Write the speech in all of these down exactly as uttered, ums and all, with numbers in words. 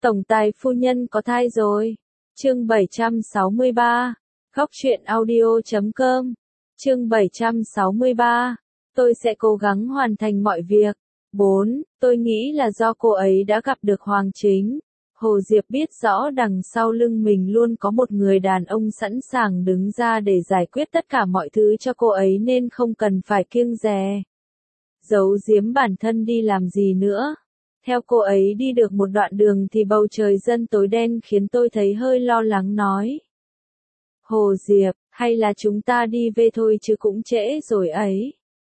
Tổng tài phu nhân có thai rồi. Chương bảy trăm sáu mươi ba. Góc truyện audio chấm com. Chương bảy trăm sáu mươi ba. Tôi sẽ cố gắng hoàn thành mọi việc. bốn. Tôi nghĩ là do cô ấy đã gặp được Hoàng Chính. Hồ Diệp biết rõ đằng sau lưng mình luôn có một người đàn ông sẵn sàng đứng ra để giải quyết tất cả mọi thứ cho cô ấy nên không cần phải kiêng dè. Giấu giếm bản thân đi làm gì nữa. Theo cô ấy đi được một đoạn đường thì bầu trời dần tối đen khiến tôi thấy hơi lo lắng nói. Hồ Diệp, hay là chúng ta đi về thôi chứ cũng trễ rồi ấy.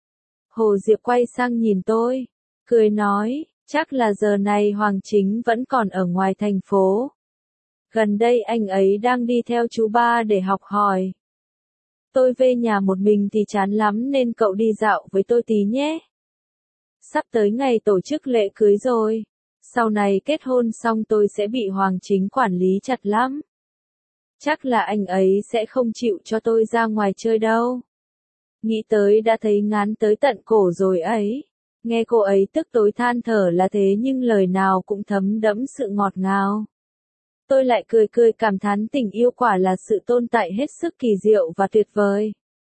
Hồ Diệp quay sang nhìn tôi, cười nói, chắc là giờ này Hoàng Chính vẫn còn ở ngoài thành phố. Gần đây anh ấy đang đi theo chú ba để học hỏi. Tôi về nhà một mình thì chán lắm nên cậu đi dạo với tôi tí nhé. Sắp tới ngày tổ chức lễ cưới rồi. Sau này kết hôn xong tôi sẽ bị Hoàng Chính quản lý chặt lắm. Chắc là anh ấy sẽ không chịu cho tôi ra ngoài chơi đâu. Nghĩ tới đã thấy ngán tới tận cổ rồi ấy. Nghe cô ấy tức tối than thở là thế nhưng lời nào cũng thấm đẫm sự ngọt ngào. Tôi lại cười cười cảm thán tình yêu quả là sự tồn tại hết sức kỳ diệu và tuyệt vời.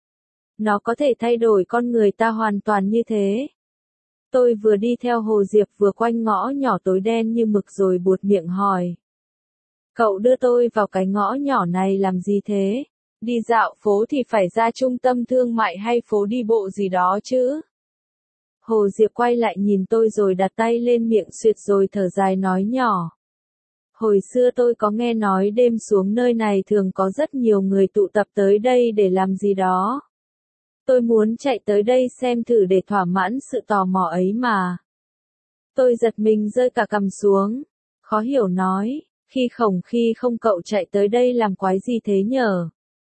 Nó có thể thay đổi con người ta hoàn toàn như thế. Tôi vừa đi theo Hồ Diệp vừa quanh ngõ nhỏ tối đen như mực rồi buột miệng hỏi. Cậu đưa tôi vào cái ngõ nhỏ này làm gì thế? Đi dạo phố thì phải ra trung tâm thương mại hay phố đi bộ gì đó chứ? Hồ Diệp quay lại nhìn tôi rồi đặt tay lên miệng suyệt rồi thở dài nói nhỏ. Hồi xưa tôi có nghe nói đêm xuống nơi này thường có rất nhiều người tụ tập tới đây để làm gì đó. Tôi muốn chạy tới đây xem thử để thỏa mãn sự tò mò ấy mà. Tôi giật mình rơi cả cằm xuống. Khó hiểu nói, khi khổng khi không cậu chạy tới đây làm quái gì thế nhở?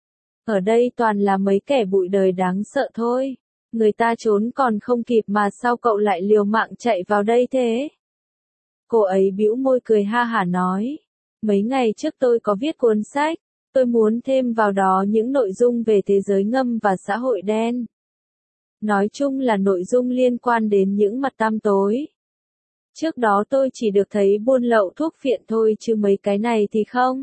Ở đây toàn là mấy kẻ bụi đời đáng sợ thôi. Người ta trốn còn không kịp mà sao cậu lại liều mạng chạy vào đây thế? Cô ấy bĩu môi cười ha hả nói. Mấy ngày trước tôi có viết cuốn sách. Tôi muốn thêm vào đó những nội dung về thế giới ngầm và xã hội đen. Nói chung là nội dung liên quan đến những mặt tăm tối. Trước đó tôi chỉ được thấy buôn lậu thuốc phiện thôi chứ mấy cái này thì không.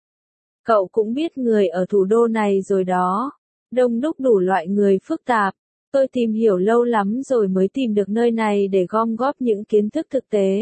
Cậu cũng biết người ở thủ đô này rồi đó. Đông đúc đủ loại người phức tạp. Tôi tìm hiểu lâu lắm rồi mới tìm được nơi này để gom góp những kiến thức thực tế.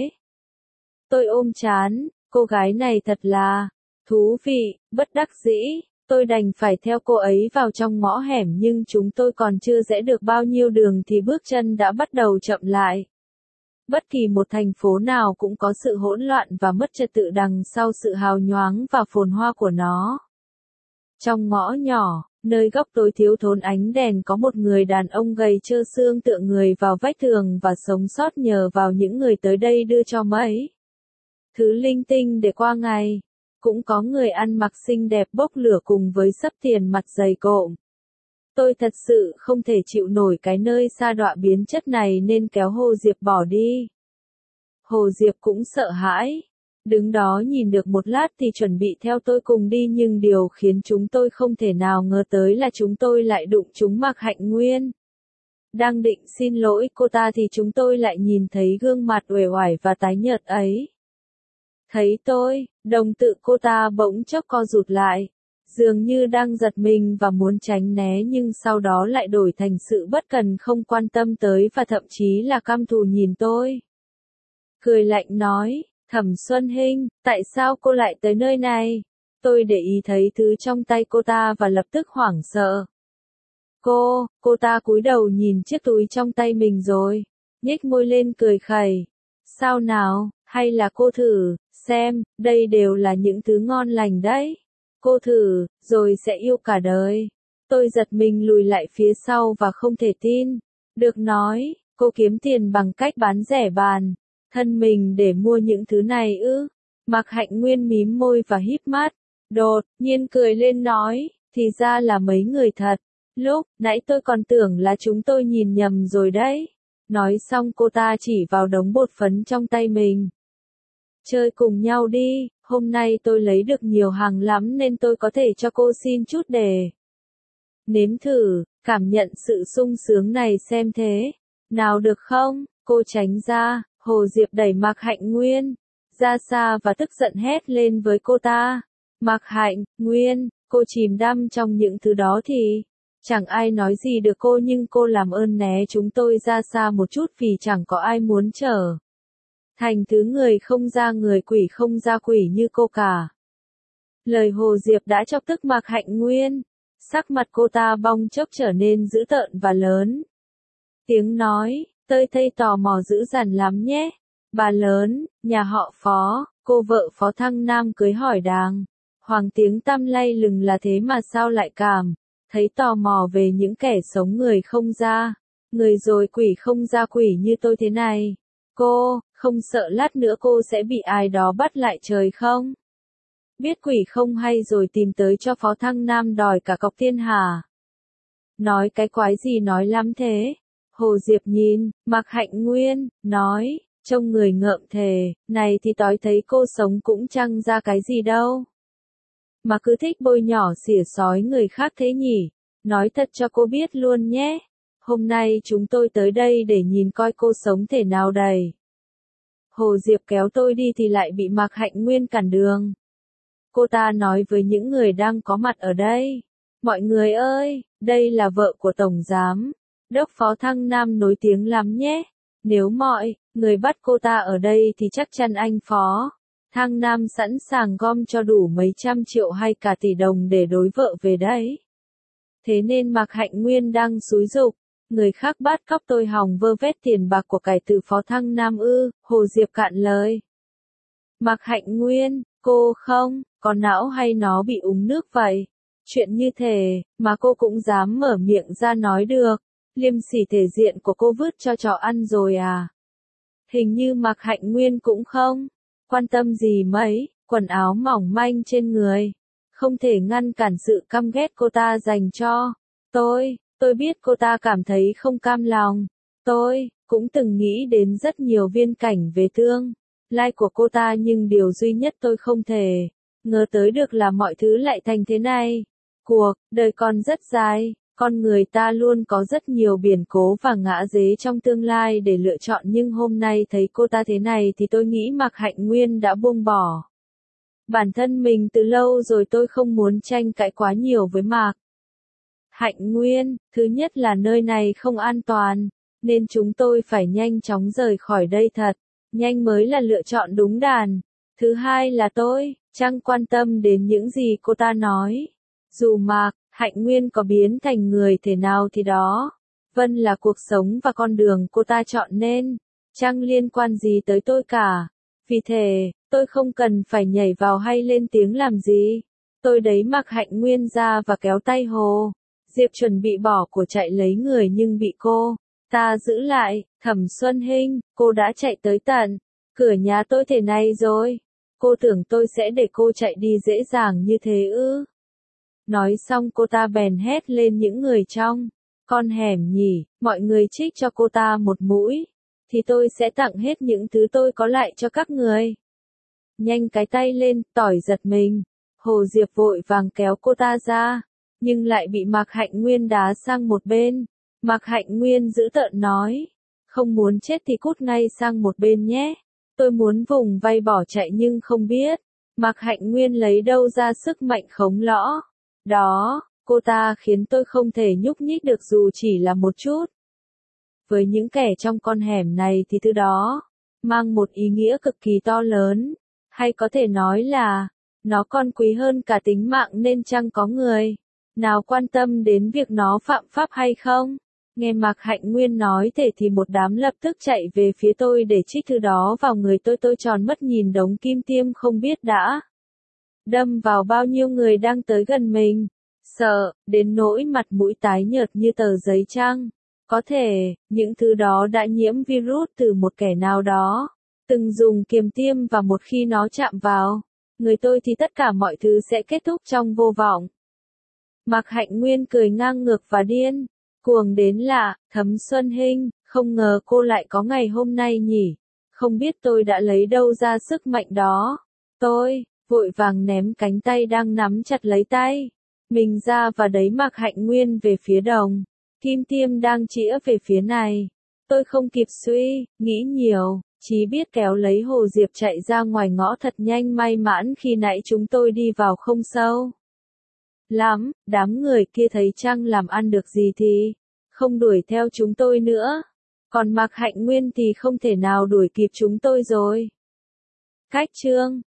Tôi ôm chán, cô gái này thật là thú vị, bất đắc dĩ, tôi đành phải theo cô ấy vào trong ngõ hẻm nhưng chúng tôi còn chưa rẽ được bao nhiêu đường thì bước chân đã bắt đầu chậm lại. Bất kỳ một thành phố nào cũng có sự hỗn loạn và mất trật tự đằng sau sự hào nhoáng và phồn hoa của nó. Trong ngõ nhỏ, nơi góc tối thiếu thốn ánh đèn có một người đàn ông gầy trơ xương tựa người vào vách tường và sống sót nhờ vào những người tới đây đưa cho mấy thứ linh tinh để qua ngày. Cũng có người ăn mặc xinh đẹp bốc lửa cùng với sấp tiền mặt dày cộm. Tôi thật sự không thể chịu nổi cái nơi sa đọa biến chất này nên kéo Hồ Diệp bỏ đi. Hồ Diệp cũng sợ hãi. Đứng đó nhìn được một lát thì chuẩn bị theo tôi cùng đi nhưng điều khiến chúng tôi không thể nào ngờ tới là chúng tôi lại đụng trúng Mạc Hạnh Nguyên. Đang định xin lỗi cô ta thì chúng tôi lại nhìn thấy gương mặt uể oải và tái nhợt ấy. Thấy tôi, đồng tử cô ta bỗng chốc co rụt lại, dường như đang giật mình và muốn tránh né nhưng sau đó lại đổi thành sự bất cần không quan tâm tới và thậm chí là căm thù nhìn tôi. Cười lạnh nói, Thẩm Xuân Hinh, tại sao cô lại tới nơi này? Tôi để ý thấy thứ trong tay cô ta và lập tức hoảng sợ. Cô, cô ta cúi đầu nhìn chiếc túi trong tay mình rồi, nhếch môi lên cười khẩy. Sao nào, hay là cô thử, xem, đây đều là những thứ ngon lành đấy. Cô thử, rồi sẽ yêu cả đời. Tôi giật mình lùi lại phía sau và không thể tin. Được nói, cô kiếm tiền bằng cách bán rẻ bàn thân mình để mua những thứ này ư? Mạc Hạnh Nguyên mím môi và híp mắt, đột nhiên cười lên nói, thì ra là mấy người thật. Lúc nãy tôi còn tưởng là chúng tôi nhìn nhầm rồi đấy. Nói xong cô ta chỉ vào đống bột phấn trong tay mình. Chơi cùng nhau đi, hôm nay tôi lấy được nhiều hàng lắm nên tôi có thể cho cô xin chút để nếm thử, cảm nhận sự sung sướng này xem thế. Nào được không? Cô tránh ra, Hồ Diệp đẩy Mạc Hạnh Nguyên ra xa và tức giận hét lên với cô ta. Mạc Hạnh Nguyên, cô chìm đắm trong những thứ đó thì chẳng ai nói gì được cô, nhưng cô làm ơn né chúng tôi ra xa một chút vì chẳng có ai muốn trở thành thứ người không ra người quỷ không ra quỷ như cô cả. Lời Hồ Diệp đã chọc tức Mạc Hạnh Nguyên. Sắc mặt cô ta bong chốc trở nên dữ tợn và lớn tiếng nói, tôi thấy tò mò dữ dằn lắm nhé. Bà lớn, nhà họ Phó, cô vợ Phó Thăng Nam cưới hỏi đàng hoàng tiếng tăm lay lừng là thế mà sao lại cảm thấy tò mò về những kẻ sống người không ra người rồi quỷ không ra quỷ như tôi thế này. Cô, không sợ lát nữa cô sẽ bị ai đó bắt lại trời không? Biết quỷ không hay rồi tìm tới cho Phó Thăng Nam đòi cả cọc tiền hả? Nói cái quái gì nói lắm thế? Hồ Diệp nhìn, Mạc Hạnh Nguyên, nói, trông người ngợm thề, này thì tói thấy cô sống cũng chẳng ra cái gì đâu. Mà cứ thích bôi nhỏ xỉa sói người khác thế nhỉ? Nói thật cho cô biết luôn nhé. Hôm nay chúng tôi tới đây để nhìn coi cô sống thể nào đây. Hồ Diệp kéo tôi đi thì lại bị Mạc Hạnh Nguyên cản đường. Cô ta nói với những người đang có mặt ở đây. Mọi người ơi, đây là vợ của Tổng Giám Đốc Phó Thăng Nam nổi tiếng lắm nhé. Nếu mọi người bắt cô ta ở đây thì chắc chắn anh Phó Thăng Nam sẵn sàng gom cho đủ mấy trăm triệu hay cả tỷ đồng để đối vợ về đấy. Thế nên Mạc Hạnh Nguyên đang xúi giục người khác bắt cóc tôi hòng vơ vét tiền bạc của cải từ Phó Thăng Nam ư? Hồ Diệp cạn lời. Mạc Hạnh Nguyên, cô không có não hay nó bị uống nước vậy? Chuyện như thế mà cô cũng dám mở miệng ra nói được. Liêm sỉ thể diện của cô vứt cho chó ăn rồi à? Hình như Mạc Hạnh Nguyên cũng không quan tâm gì mấy, quần áo mỏng manh trên người không thể ngăn cản sự căm ghét cô ta dành cho tôi. Tôi biết cô ta cảm thấy không cam lòng. Tôi cũng từng nghĩ đến rất nhiều viễn cảnh về tương lai của cô ta, nhưng điều duy nhất tôi không thể ngờ tới được là mọi thứ lại thành thế này. Cuộc đời còn rất dài, con người ta luôn có rất nhiều biến cố và ngã dế trong tương lai để lựa chọn, nhưng hôm nay thấy cô ta thế này thì tôi nghĩ Mạc Hạnh Nguyên đã buông bỏ bản thân mình từ lâu rồi. Tôi không muốn tranh cãi quá nhiều với Mạc Hạnh Nguyên. Thứ nhất là nơi này không an toàn, nên chúng tôi phải nhanh chóng rời khỏi đây, thật nhanh mới là lựa chọn đúng đắn. Thứ hai là tôi chẳng quan tâm đến những gì cô ta nói. Dù Mạc Hạnh Nguyên có biến thành người thế nào thì đó vẫn là cuộc sống và con đường cô ta chọn nên chẳng liên quan gì tới tôi cả. Vì thế, tôi không cần phải nhảy vào hay lên tiếng làm gì. Tôi đẩy Mạc Hạnh Nguyên ra và kéo tay Hồ Diệp chuẩn bị bỏ của chạy lấy người, nhưng bị cô ta giữ lại. Thẩm Xuân Hinh, cô đã chạy tới tận cửa nhà tôi thế này rồi. Cô tưởng tôi sẽ để cô chạy đi dễ dàng như thế ư? Nói xong cô ta bèn hét lên những người trong con hẻm nhỉ, mọi người trích cho cô ta một mũi, thì tôi sẽ tặng hết những thứ tôi có lại cho các người. Nhanh cái tay lên, tỏi giật mình. Hồ Diệp vội vàng kéo cô ta ra, nhưng lại bị Mạc Hạnh Nguyên đá sang một bên. Mạc Hạnh Nguyên dữ tợn nói, không muốn chết thì cút ngay sang một bên nhé. Tôi muốn vùng vây bỏ chạy nhưng không biết Mạc Hạnh Nguyên lấy đâu ra sức mạnh khống lõ đó. Cô ta khiến tôi không thể nhúc nhích được dù chỉ là một chút. Với những kẻ trong con hẻm này thì thứ đó mang một ý nghĩa cực kỳ to lớn, hay có thể nói là nó còn quý hơn cả tính mạng, nên chẳng có người nào quan tâm đến việc nó phạm pháp hay không. Nghe Mạc Hạnh Nguyên nói thế thì một đám lập tức chạy về phía tôi để trích thứ đó vào người tôi. Tôi tròn mắt nhìn đống kim tiêm không biết đã đâm vào bao nhiêu người đang tới gần mình, sợ đến nỗi mặt mũi tái nhợt như tờ giấy chăng. Có thể những thứ đó đã nhiễm virus từ một kẻ nào đó từng dùng kiềm tiêm, và một khi nó chạm vào người tôi thì tất cả mọi thứ sẽ kết thúc trong vô vọng. Mạc Hạnh Nguyên cười ngang ngược và điên cuồng đến lạ. Thấm Xuân Hinh, không ngờ cô lại có ngày hôm nay nhỉ. Không biết tôi đã lấy đâu ra sức mạnh đó. Tôi vội vàng ném cánh tay đang nắm chặt lấy tay mình ra và đẩy Mạc Hạnh Nguyên về phía đồng kim tiêm đang chĩa về phía này. Tôi không kịp suy nghĩ nhiều, Chí biết kéo lấy Hồ Diệp chạy ra ngoài ngõ thật nhanh, may mắn khi nãy chúng tôi đi vào không sâu lắm, đám người kia thấy chăng làm ăn được gì thì không đuổi theo chúng tôi nữa. Còn Mạc Hạnh Nguyên thì không thể nào đuổi kịp chúng tôi rồi. Cách chương